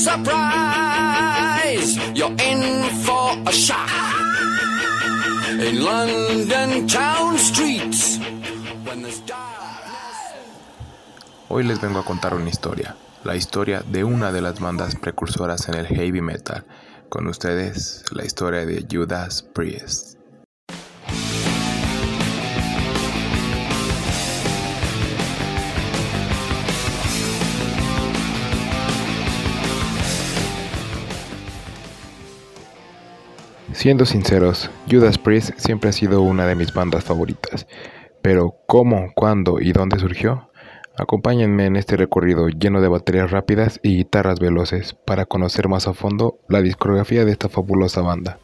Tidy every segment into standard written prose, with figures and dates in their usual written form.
surprise. You're in for a shock. In London town streets. When there's darkness. Hoy les vengo a contar una historia. La historia de una de las bandas precursoras en el heavy metal. Con ustedes, la historia de Judas Priest. Siendo sinceros, Judas Priest siempre ha sido una de mis bandas favoritas. Pero ¿cómo, cuándo y dónde surgió? Acompáñenme en este recorrido lleno de baterías rápidas y guitarras veloces para conocer más a fondo la discografía de esta fabulosa banda.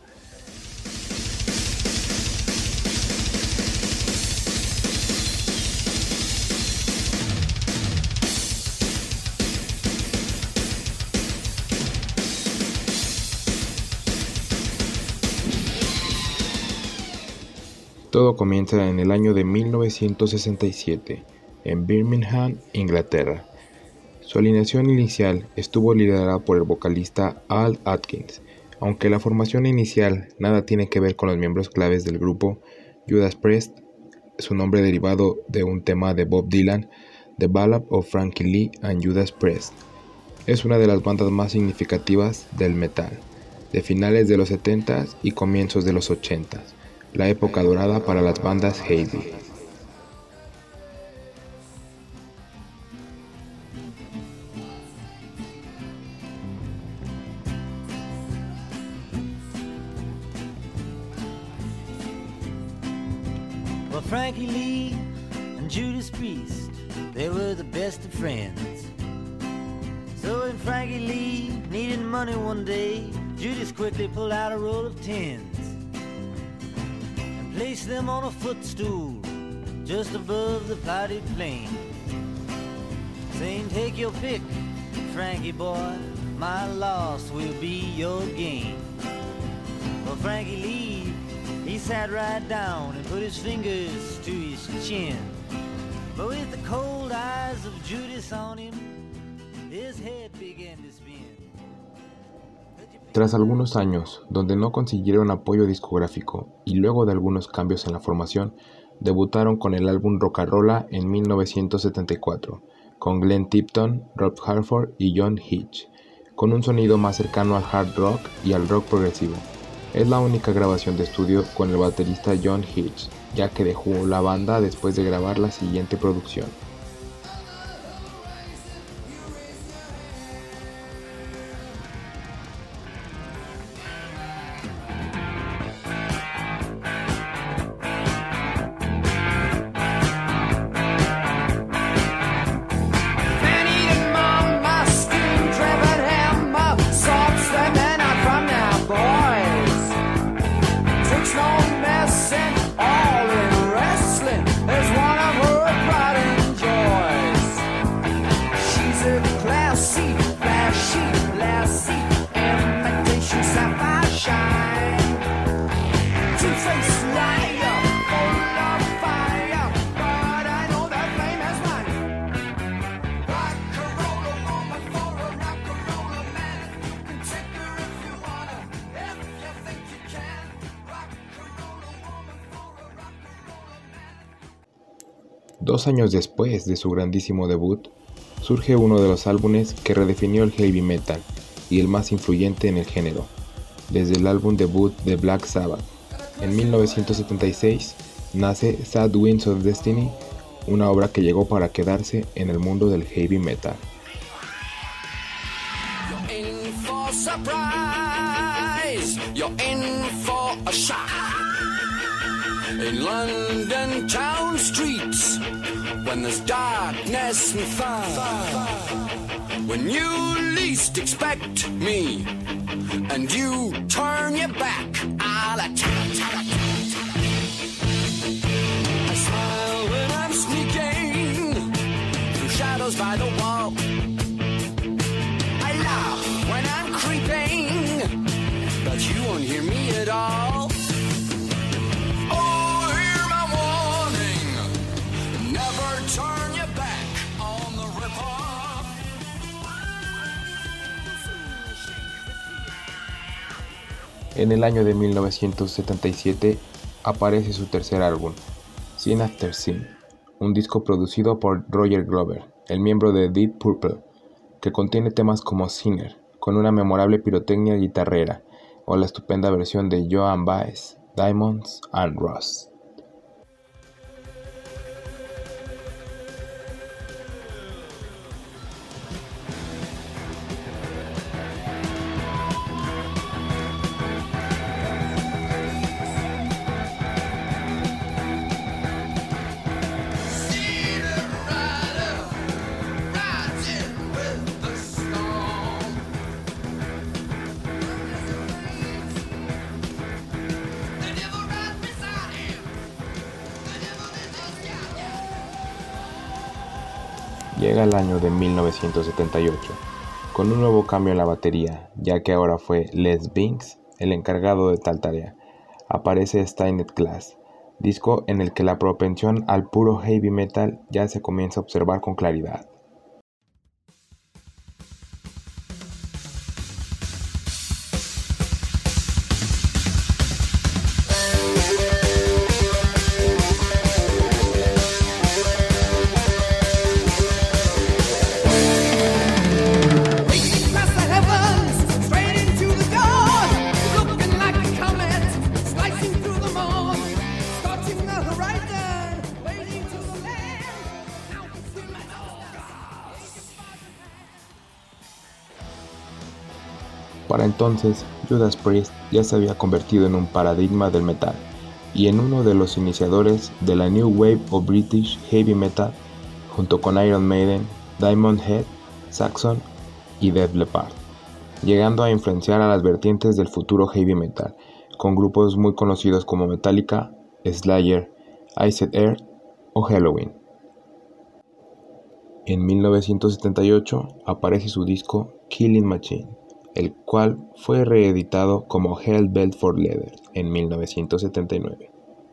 Todo comienza en el año de 1967, en Birmingham, Inglaterra. Su alineación inicial estuvo liderada por el vocalista Al Atkins. Aunque la formación inicial nada tiene que ver con los miembros claves del grupo, Judas Priest, su nombre derivado de un tema de Bob Dylan, The Ballad of Frankie Lee and Judas Priest, es una de las bandas más significativas del metal, de finales de los 70s y comienzos de los 80s. La época dorada para las bandas heavy. Well, Frankie Lee and Judas Priest, they were the best of friends. So when Frankie Lee needed money one day, Judas quickly pulled out a roll of tens. Place them on a footstool just above the potted plain, saying, take your pick, Frankie boy, my loss will be your gain. Well, Frankie Lee, he sat right down and put his fingers to his chin, but with the cold eyes of Judas on him, his head began to spin. Tras algunos años, donde no consiguieron apoyo discográfico y luego de algunos cambios en la formación, debutaron con el álbum Rock'n'Rolla en 1974, con Glenn Tipton, Rob Halford y John Hitch, con un sonido más cercano al hard rock y al rock progresivo. Es la única grabación de estudio con el baterista John Hitch, ya que dejó la banda después de grabar la siguiente producción. Dos años después de su grandísimo debut, surge uno de los álbumes que redefinió el heavy metal y el más influyente en el género, desde el álbum debut de Black Sabbath. En 1976 nace Sad Winds of Destiny, una obra que llegó para quedarse en el mundo del heavy metal. You're in for surprise. You're in for a shock. In London town streets, when there's darkness and fire, when you least expect me, and you turn your back, I'll attack. I smile when I'm sneaking through shadows by the wall. I laugh when I'm creeping, but you won't hear me at all. Turn your back on the ripoff. En el año de 1977 aparece su tercer álbum, Sin After Sin, un disco producido por Roger Glover, el miembro de Deep Purple, que contiene temas como Sinner, con una memorable pirotecnia guitarrera, o la estupenda versión de Joan Baez, Diamonds and Rust. Llega el año de 1978, con un nuevo cambio en la batería, ya que ahora fue Les Binks el encargado de tal tarea. Aparece Stained Glass, disco en el que la propensión al puro heavy metal ya se comienza a observar con claridad. Para entonces, Judas Priest ya se había convertido en un paradigma del metal y en uno de los iniciadores de la New Wave of British Heavy Metal, junto con Iron Maiden, Diamond Head, Saxon y Def Leppard, llegando a influenciar a las vertientes del futuro heavy metal, con grupos muy conocidos como Metallica, Slayer, Iced Earth o Helloween. En 1978 aparece su disco Killing Machine, el cual fue reeditado como Hell Bent for Leather en 1979.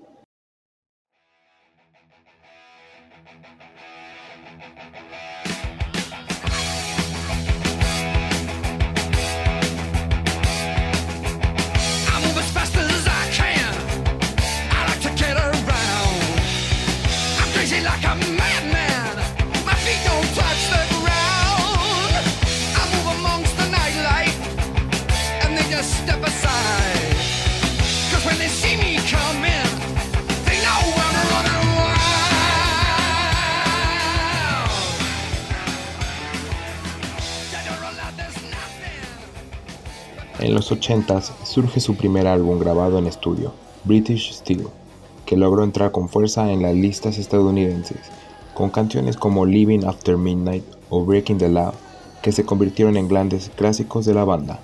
En los 80s surge su primer álbum grabado en estudio, British Steel, que logró entrar con fuerza en las listas estadounidenses, con canciones como Living After Midnight o Breaking the Law, que se convirtieron en grandes clásicos de la banda.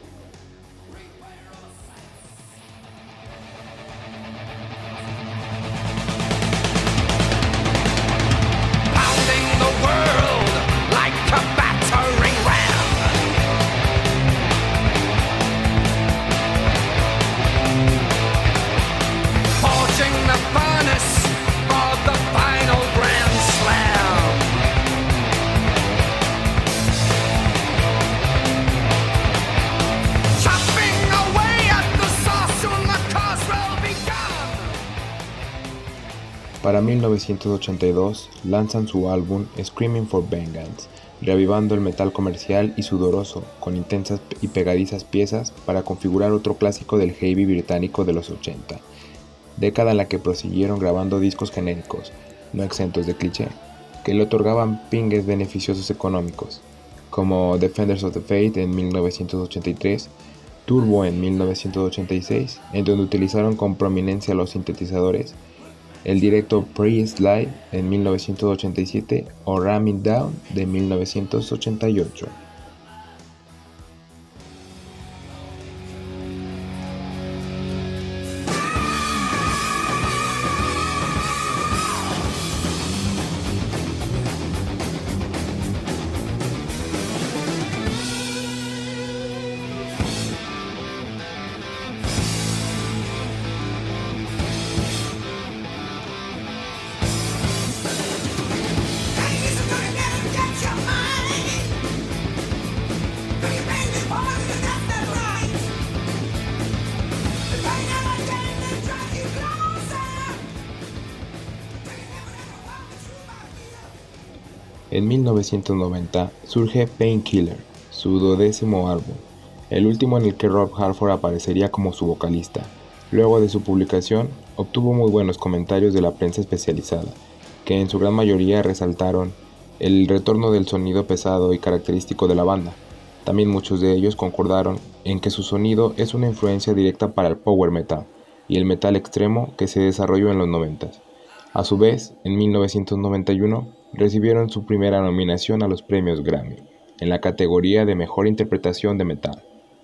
Para 1982 lanzan su álbum Screaming for Vengeance, reavivando el metal comercial y sudoroso, con intensas y pegadizas piezas para configurar otro clásico del heavy británico de los 80, década en la que prosiguieron grabando discos genéricos, no exentos de cliché, que le otorgaban pingues beneficiosos económicos, como Defenders of the Faith en 1983, Turbo en 1986, en donde utilizaron con prominencia los sintetizadores, el directo Priest Live en 1987 o Ramming Down de 1988. En 1990 surge Painkiller, su 12º álbum, el último en el que Rob Halford aparecería como su vocalista. Luego de su publicación, obtuvo muy buenos comentarios de la prensa especializada, que en su gran mayoría resaltaron el retorno del sonido pesado y característico de la banda. También muchos de ellos concordaron en que su sonido es una influencia directa para el power metal y el metal extremo que se desarrolló en los 90. A su vez, en 1991 recibieron su primera nominación a los premios Grammy, en la categoría de Mejor Interpretación de Metal.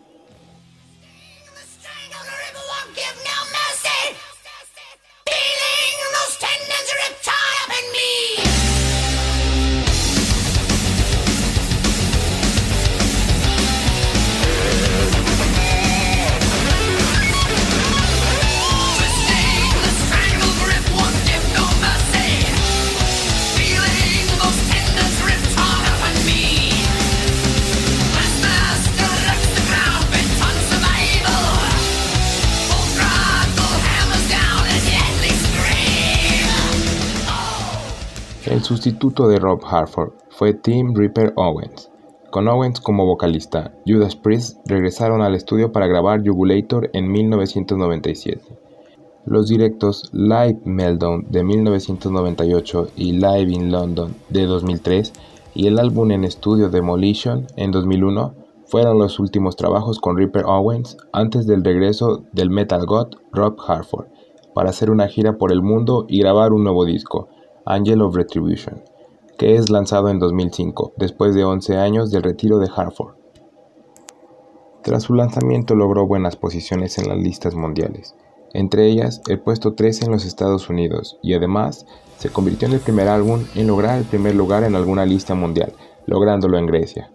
El sustituto de Rob Halford fue Tim Ripper Owens. Con Owens como vocalista, Judas Priest regresaron al estudio para grabar Jugulator en 1997. Los directos Live Meltdown de 1998 y Live in London de 2003 y el álbum en estudio Demolition en 2001 fueron los últimos trabajos con Ripper Owens antes del regreso del Metal God Rob Halford para hacer una gira por el mundo y grabar un nuevo disco, Angel of Retribution, que es lanzado en 2005, después de 11 años del retiro de Halford. Tras su lanzamiento logró buenas posiciones en las listas mundiales, entre ellas el puesto 13 en los Estados Unidos, y además se convirtió en el primer álbum en lograr el primer lugar en alguna lista mundial, lográndolo en Grecia.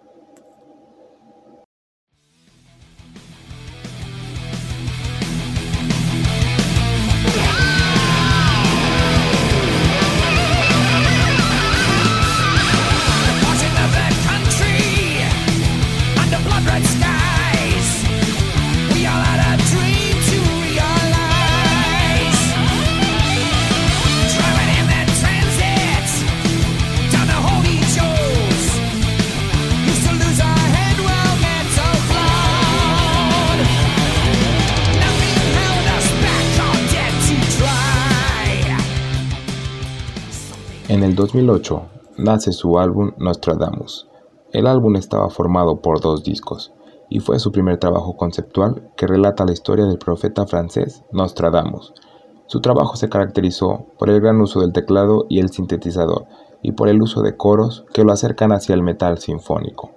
En el 2008 nace su álbum Nostradamus. El álbum estaba formado por 2 discos y fue su primer trabajo conceptual que relata la historia del profeta francés Nostradamus. Su trabajo se caracterizó por el gran uso del teclado y el sintetizador y por el uso de coros que lo acercan hacia el metal sinfónico.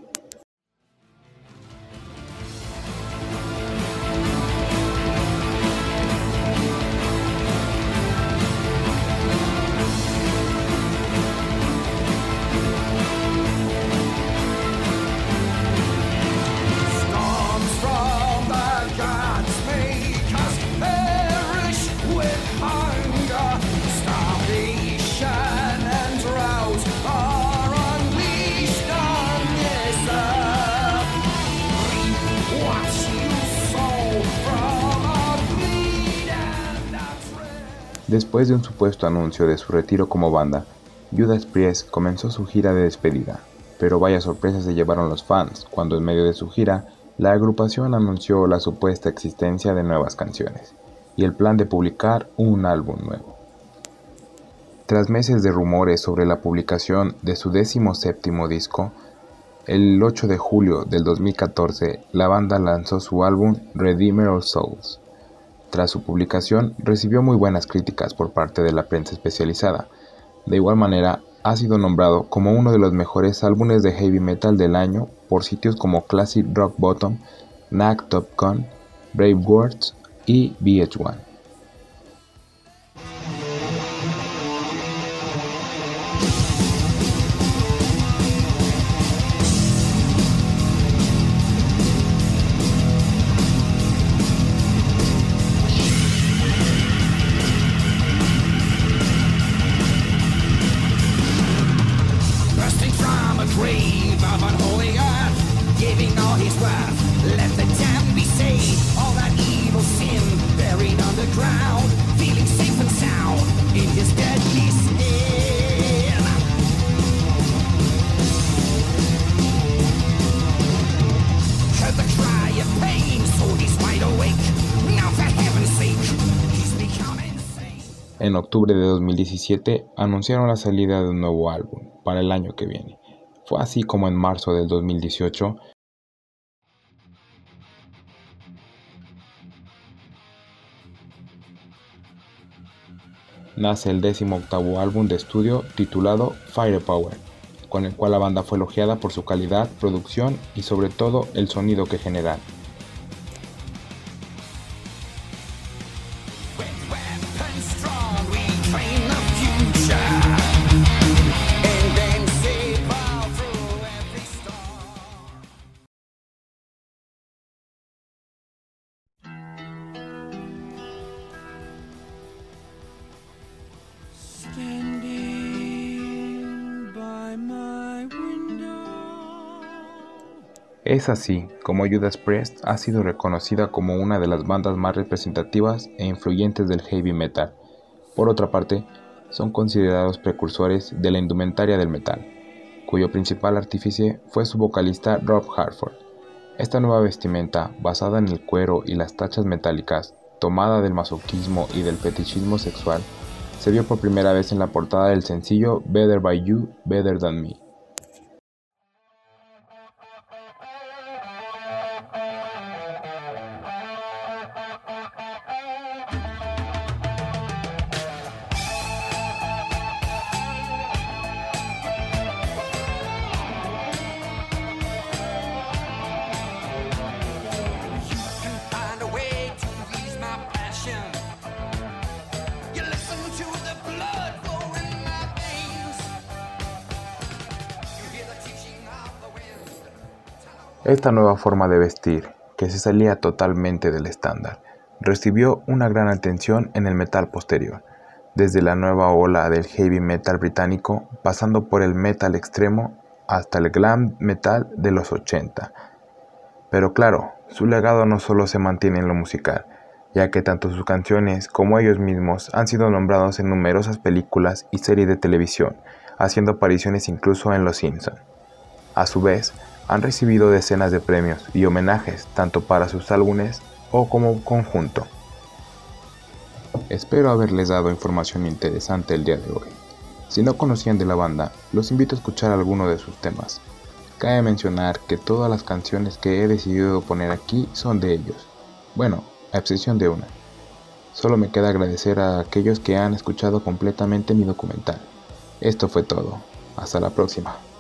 Después de un supuesto anuncio de su retiro como banda, Judas Priest comenzó su gira de despedida, pero vaya sorpresa se llevaron los fans cuando en medio de su gira, la agrupación anunció la supuesta existencia de nuevas canciones y el plan de publicar un álbum nuevo. Tras meses de rumores sobre la publicación de su 17º disco, el 8 de julio del 2014, la banda lanzó su álbum Redeemer of Souls. Tras su publicación, recibió muy buenas críticas por parte de la prensa especializada. De igual manera, ha sido nombrado como uno de los mejores álbumes de heavy metal del año por sitios como Classic Rock Bottom, Knack Top Gun, Brave Words y VH1. En octubre de 2017 anunciaron la salida de un nuevo álbum para el año que viene. Fue así como en marzo del 2018 nace el 18º álbum de estudio titulado Firepower, con el cual la banda fue elogiada por su calidad, producción y sobre todo el sonido que generan. Es así como Judas Priest ha sido reconocida como una de las bandas más representativas e influyentes del heavy metal. Por otra parte, son considerados precursores de la indumentaria del metal, cuyo principal artífice fue su vocalista Rob Halford. Esta nueva vestimenta, basada en el cuero y las tachas metálicas, tomada del masoquismo y del fetichismo sexual, se vio por primera vez en la portada del sencillo Better by You, Better Than Me. Esta nueva forma de vestir, que se salía totalmente del estándar, recibió una gran atención en el metal posterior, desde la nueva ola del heavy metal británico, pasando por el metal extremo hasta el glam metal de los 80. Pero claro, su legado no solo se mantiene en lo musical, ya que tanto sus canciones como ellos mismos han sido nombrados en numerosas películas y series de televisión, haciendo apariciones incluso en Los Simpson. A su vez, han recibido decenas de premios y homenajes tanto para sus álbumes o como conjunto. Espero haberles dado información interesante el día de hoy. Si no conocían de la banda, los invito a escuchar alguno de sus temas. Cabe mencionar que todas las canciones que he decidido poner aquí son de ellos. Bueno, a excepción de una. Solo me queda agradecer a aquellos que han escuchado completamente mi documental. Esto fue todo. Hasta la próxima.